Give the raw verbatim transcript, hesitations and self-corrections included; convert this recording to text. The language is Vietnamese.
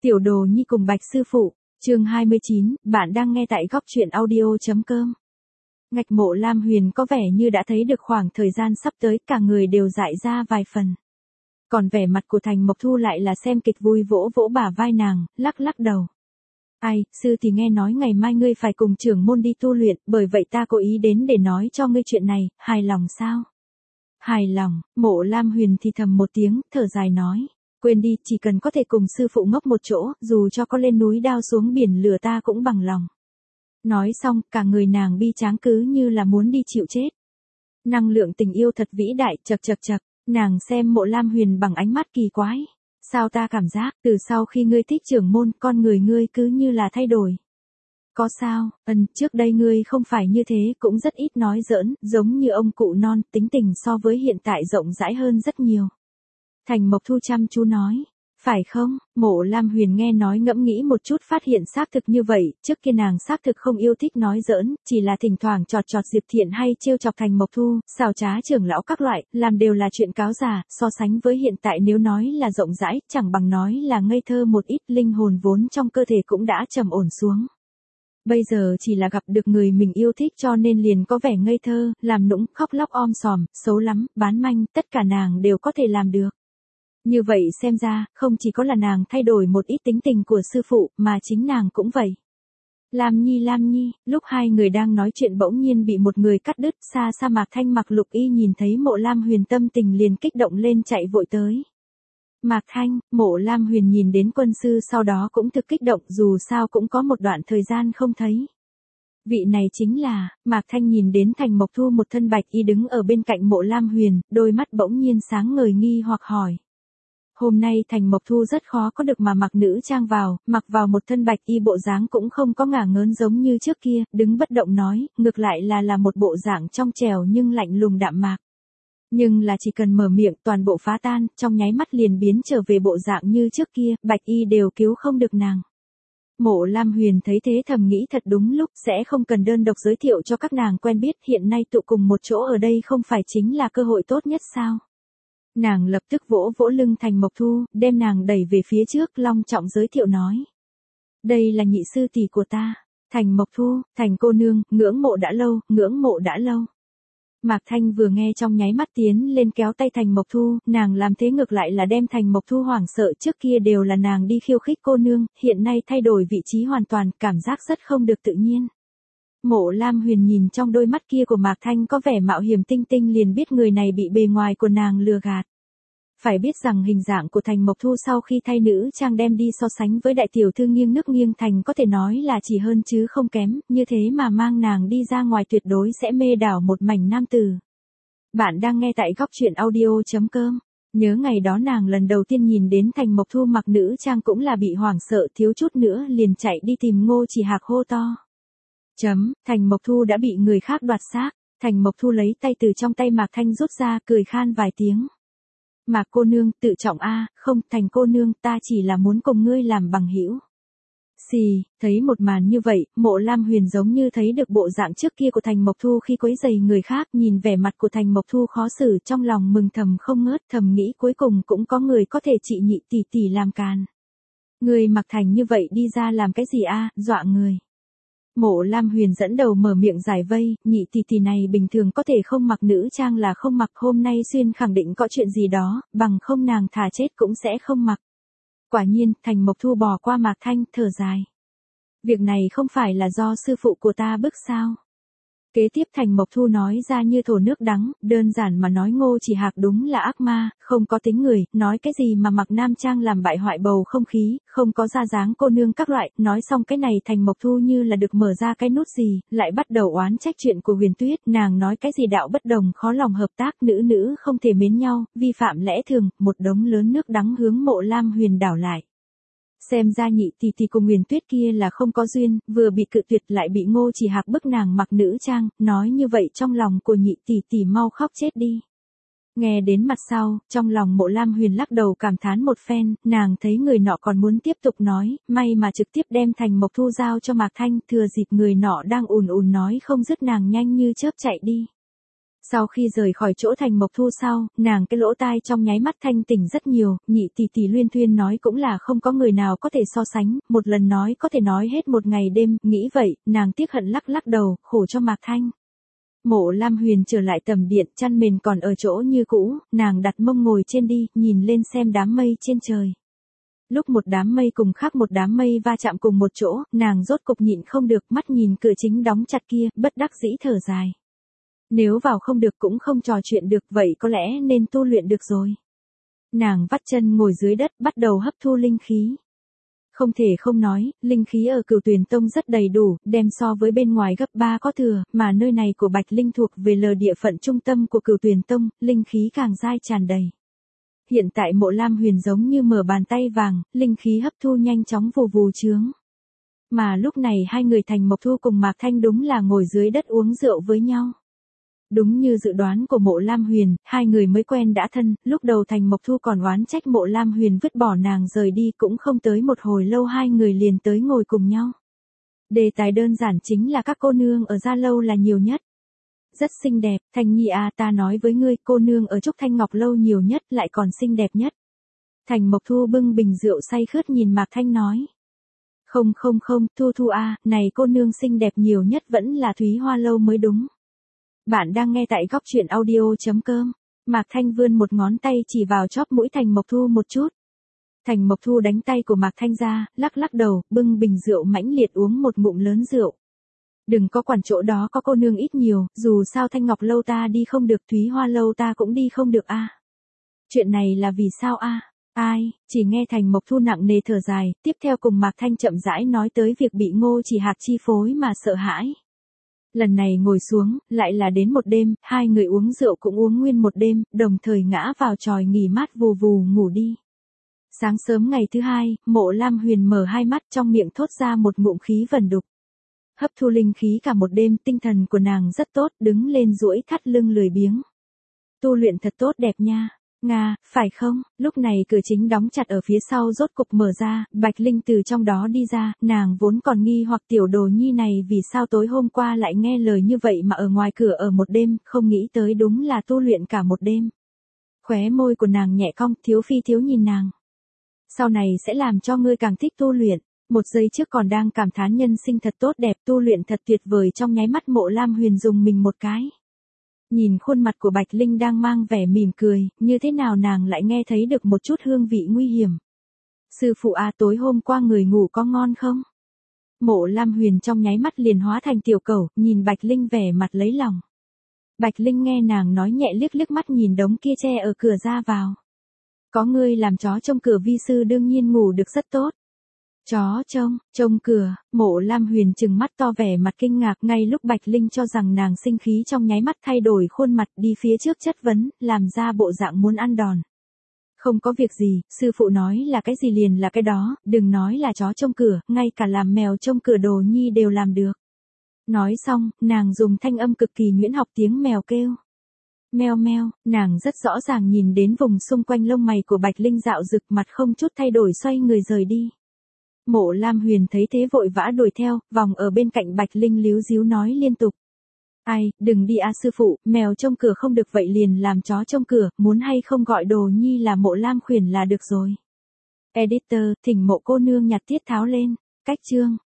Tiểu Đồ Nhi cùng Bạch sư phụ, chương hai mươi chín, bạn đang nghe tại góc truyện audio.com. Ngạch Mộ Lam Huyền có vẻ như đã thấy được khoảng thời gian sắp tới, cả người đều dại ra vài phần. Còn vẻ mặt của Thành Mộc Thu lại là xem kịch vui, vỗ vỗ bả vai nàng, lắc lắc đầu. Ai, sư thì nghe nói ngày mai ngươi phải cùng trưởng môn đi tu luyện, bởi vậy ta cố ý đến để nói cho ngươi chuyện này, hài lòng sao? Hài lòng, Mộ Lam Huyền thì thầm một tiếng, thở dài nói. Quên đi, chỉ cần có thể cùng sư phụ ngốc một chỗ, dù cho có lên núi đao xuống biển lửa ta cũng bằng lòng. Nói xong, cả người nàng bi tráng cứ như là muốn đi chịu chết. Năng lượng tình yêu thật vĩ đại, chật chật chật, nàng xem Mộ Lam Huyền bằng ánh mắt kỳ quái. Sao ta cảm giác, từ sau khi ngươi thích trưởng môn, con người ngươi cứ như là thay đổi. Có sao, ân, trước đây ngươi không phải như thế, cũng rất ít nói giỡn, giống như ông cụ non, tính tình so với hiện tại rộng rãi hơn rất nhiều. Thành Mộc Thu chăm chú nói, phải không? Mộ Lam Huyền nghe nói ngẫm nghĩ một chút, phát hiện xác thực như vậy, trước kia nàng xác thực không yêu thích nói giỡn, chỉ là thỉnh thoảng chọt chọt Diệp Thiện hay trêu chọc Thành Mộc Thu, xào trá trưởng lão các loại, làm đều là chuyện cáo già, so sánh với hiện tại nếu nói là rộng rãi, chẳng bằng nói là ngây thơ một ít, linh hồn vốn trong cơ thể cũng đã trầm ổn xuống. Bây giờ chỉ là gặp được người mình yêu thích cho nên liền có vẻ ngây thơ, làm nũng, khóc lóc om sòm, xấu lắm, bán manh, tất cả nàng đều có thể làm được. Như vậy xem ra, không chỉ có là nàng thay đổi một ít tính tình của sư phụ, mà chính nàng cũng vậy. Lam Nhi Lam Nhi, lúc hai người đang nói chuyện bỗng nhiên bị một người cắt đứt, xa xa Mạc Thanh mặc lục y nhìn thấy Mộ Lam Huyền tâm tình liền kích động lên chạy vội tới. Mạc Thanh, Mộ Lam Huyền nhìn đến quân sư sau đó cũng thực kích động, dù sao cũng có một đoạn thời gian không thấy. Vị này chính là, Mạc Thanh nhìn đến Thành Mộc Thu một thân bạch y đứng ở bên cạnh Mộ Lam Huyền, đôi mắt bỗng nhiên sáng ngời nghi hoặc hỏi. Hôm nay Thành Mộc Thu rất khó có được mà mặc nữ trang vào, mặc vào một thân bạch y bộ dáng cũng không có ngả ngớn giống như trước kia, đứng bất động nói, ngược lại là là một bộ dạng trong trẻo nhưng lạnh lùng đạm mạc. Nhưng là chỉ cần mở miệng toàn bộ phá tan, trong nháy mắt liền biến trở về bộ dạng như trước kia, bạch y đều cứu không được nàng. Mộ Lam Huyền thấy thế thầm nghĩ thật đúng lúc, sẽ không cần đơn độc giới thiệu cho các nàng quen biết, hiện nay tụ cùng một chỗ ở đây không phải chính là cơ hội tốt nhất sao? Nàng lập tức vỗ vỗ lưng Thành Mộc Thu, đem nàng đẩy về phía trước, long trọng giới thiệu nói. Đây là nhị sư tỷ của ta, Thành Mộc Thu, Thành cô nương, ngưỡng mộ đã lâu, ngưỡng mộ đã lâu. Mạc Thanh vừa nghe trong nháy mắt tiến lên kéo tay Thành Mộc Thu, nàng làm thế ngược lại là đem Thành Mộc Thu hoảng sợ, trước kia đều là nàng đi khiêu khích cô nương, hiện nay thay đổi vị trí hoàn toàn, cảm giác rất không được tự nhiên. Mộ Lam Huyền nhìn trong đôi mắt kia của Mạc Thanh có vẻ mạo hiểm tinh tinh liền biết người này bị bề ngoài của nàng lừa gạt. Phải biết rằng hình dạng của Thành Mộc Thu sau khi thay nữ trang đem đi so sánh với đại tiểu thư nghiêng nước nghiêng thành có thể nói là chỉ hơn chứ không kém, như thế mà mang nàng đi ra ngoài tuyệt đối sẽ mê đảo một mảnh nam tử. Bạn đang nghe tại góc truyện audio.com. Nhớ ngày đó nàng lần đầu tiên nhìn đến Thành Mộc Thu mặc nữ trang cũng là bị hoảng sợ, thiếu chút nữa liền chạy đi tìm Ngô Chỉ Hạc hô to. Chấm, Thành Mộc Thu đã bị người khác đoạt xác. Thành Mộc Thu lấy tay từ trong tay Mạc Thanh rút ra, cười khan vài tiếng. Mạc cô nương, tự trọng a, không, Thành cô nương, ta chỉ là muốn cùng ngươi làm bằng hữu. Xì, thấy một màn như vậy, Mộ Lam Huyền giống như thấy được bộ dạng trước kia của Thành Mộc Thu khi quấy rầy người khác, nhìn vẻ mặt của Thành Mộc Thu khó xử, trong lòng mừng thầm không ngớt, thầm nghĩ cuối cùng cũng có người có thể trị nhị tỷ tỷ làm càn. Người mặc thành như vậy đi ra làm cái gì a, dọa người. Mộ Lam Huyền dẫn đầu mở miệng giải vây, nhị tỷ tỷ này bình thường có thể không mặc nữ trang là không mặc, hôm nay xuyên khẳng định có chuyện gì đó, bằng không nàng thà chết cũng sẽ không mặc. Quả nhiên, Thành Mộc Thu bỏ qua Mạc Thanh, thở dài. Việc này không phải là do sư phụ của ta bức sao? Kế tiếp Thành Mộc Thu nói ra như thổ nước đắng, đơn giản mà nói Ngô Chỉ Hạc đúng là ác ma, không có tính người, nói cái gì mà mặc nam trang làm bại hoại bầu không khí, không có ra dáng cô nương các loại, nói xong cái này Thành Mộc Thu như là được mở ra cái nút gì, lại bắt đầu oán trách chuyện của Huyền Tuyết, nàng nói cái gì đạo bất đồng khó lòng hợp tác, nữ nữ không thể mến nhau, vi phạm lẽ thường, một đống lớn nước đắng hướng Mộ Lam Huyền đảo lại. Xem ra nhị tỷ tỷ cùng Huyền Tuyết kia là không có duyên, vừa bị cự tuyệt lại bị Ngô Chỉ Hạc bức nàng mặc nữ trang, nói như vậy trong lòng của nhị tỷ tỷ mau khóc chết đi. Nghe đến mặt sau, trong lòng Mộ Lam Huyền lắc đầu cảm thán một phen, nàng thấy người nọ còn muốn tiếp tục nói, may mà trực tiếp đem Thành Mộc Thu giao cho Mạc Thanh, thừa dịp người nọ đang ùn ùn nói không dứt nàng nhanh như chớp chạy đi. Sau khi rời khỏi chỗ Thành Mộc Thu sau, nàng cái lỗ tai trong nháy mắt thanh tỉnh rất nhiều, nhị tỷ tỷ Luyên Thuyên nói cũng là không có người nào có thể so sánh, một lần nói có thể nói hết một ngày đêm, nghĩ vậy, nàng tiếc hận lắc lắc đầu, khổ cho Mạc Thanh. Mộ Lam Huyền trở lại tầm điện, chăn mền còn ở chỗ như cũ, nàng đặt mông ngồi trên đi, nhìn lên xem đám mây trên trời. Lúc một đám mây cùng khác một đám mây va chạm cùng một chỗ, nàng rốt cục nhịn không được, mắt nhìn cửa chính đóng chặt kia, bất đắc dĩ thở dài. Nếu vào không được cũng không trò chuyện được, vậy có lẽ nên tu luyện được rồi. Nàng vắt chân ngồi dưới đất, bắt đầu hấp thu linh khí. Không thể không nói, linh khí ở Cửu Tuyền Tông rất đầy đủ, đem so với bên ngoài gấp ba có thừa, mà nơi này của Bạch Linh thuộc về lờ địa phận trung tâm của Cửu Tuyền Tông, linh khí càng dai tràn đầy. Hiện tại Mộ Lam Huyền giống như mở bàn tay vàng, linh khí hấp thu nhanh chóng vù vù chướng. Mà lúc này hai người Thành Mộc Thu cùng Mạc Thanh đúng là ngồi dưới đất uống rượu với nhau. Đúng như dự đoán của Mộ Lam Huyền, hai người mới quen đã thân, lúc đầu Thành Mộc Thu còn oán trách Mộ Lam Huyền vứt bỏ nàng rời đi, cũng không tới một hồi lâu hai người liền tới ngồi cùng nhau. Đề tài đơn giản chính là các cô nương ở Gia Lâu là nhiều nhất. Rất xinh đẹp, Thành Nhi à, ta nói với ngươi, cô nương ở Trúc Thanh Ngọc Lâu nhiều nhất, lại còn xinh đẹp nhất. Thành Mộc Thu bưng bình rượu say khướt nhìn Mạc Thanh nói. Không không không, Thu Thu à, này cô nương xinh đẹp nhiều nhất vẫn là Thúy Hoa Lâu mới đúng. Bạn đang nghe tại góc truyện audio.com. Mạc Thanh vươn một ngón tay chỉ vào chóp mũi Thành Mộc Thu một chút. Thành Mộc Thu đánh tay của Mạc Thanh ra, lắc lắc đầu, bưng bình rượu mãnh liệt uống một ngụm lớn rượu. Đừng có quản chỗ đó có cô nương ít nhiều, dù sao Thanh Ngọc Lâu ta đi không được, Thúy Hoa Lâu ta cũng đi không được a. Chuyện này là vì sao a? Ai? Chỉ nghe Thành Mộc Thu nặng nề thở dài, tiếp theo cùng Mạc Thanh chậm rãi nói tới việc bị Ngô Chỉ Hạc chi phối mà sợ hãi. Lần này ngồi xuống, lại là đến một đêm, hai người uống rượu cũng uống nguyên một đêm, đồng thời ngã vào chòi nghỉ mát vù vù ngủ đi. Sáng sớm ngày thứ hai, Mộ Lam Huyền mở hai mắt, trong miệng thốt ra một ngụm khí vẩn đục. Hấp thu linh khí cả một đêm, tinh thần của nàng rất tốt, đứng lên duỗi thắt lưng lười biếng. Tu luyện thật tốt đẹp nha. Nga, phải không? Lúc này cửa chính đóng chặt ở phía sau rốt cục mở ra, Bạch Linh từ trong đó đi ra, nàng vốn còn nghi hoặc tiểu đồ nhi này vì sao tối hôm qua lại nghe lời như vậy mà ở ngoài cửa ở một đêm, không nghĩ tới đúng là tu luyện cả một đêm. Khóe môi của nàng nhẹ cong, thiếu phi thiếu nhìn nàng. Sau này sẽ làm cho ngươi càng thích tu luyện. Một giây trước còn đang cảm thán nhân sinh thật tốt đẹp, tu luyện thật tuyệt vời, trong nháy mắt Mộ Lam Huyền dùng mình một cái. Nhìn khuôn mặt của Bạch Linh đang mang vẻ mỉm cười, như thế nào nàng lại nghe thấy được một chút hương vị nguy hiểm. Sư phụ à, tối hôm qua người ngủ có ngon không? Mộ Lam Huyền trong nháy mắt liền hóa thành tiểu cẩu, nhìn Bạch Linh vẻ mặt lấy lòng. Bạch Linh nghe nàng nói nhẹ liếc liếc mắt nhìn đống kia tre ở cửa ra vào. Có ngươi làm chó trông cửa, vi sư đương nhiên ngủ được rất tốt. Chó trông, trông cửa, Mộ Lam Huyền trừng mắt to vẻ mặt kinh ngạc, ngay lúc Bạch Linh cho rằng nàng sinh khí trong nháy mắt thay đổi khuôn mặt đi phía trước chất vấn, làm ra bộ dạng muốn ăn đòn. Không có việc gì, sư phụ nói là cái gì liền là cái đó, đừng nói là chó trông cửa, ngay cả làm mèo trông cửa đồ nhi đều làm được. Nói xong, nàng dùng thanh âm cực kỳ nhuyễn học tiếng mèo kêu. Meo meo, nàng rất rõ ràng nhìn đến vùng xung quanh lông mày của Bạch Linh dạo rực, mặt không chút thay đổi xoay người rời đi. Mộ Lam Huyền thấy thế vội vã đuổi theo, vòng ở bên cạnh Bạch Linh líu díu nói liên tục. Ai, đừng đi a sư phụ, mèo trông cửa không được vậy liền làm chó trông cửa, muốn hay không gọi đồ nhi là Mộ Lam Khuyển là được rồi. Editor, thỉnh Mộ cô nương nhặt tiết tháo lên. Cách chương.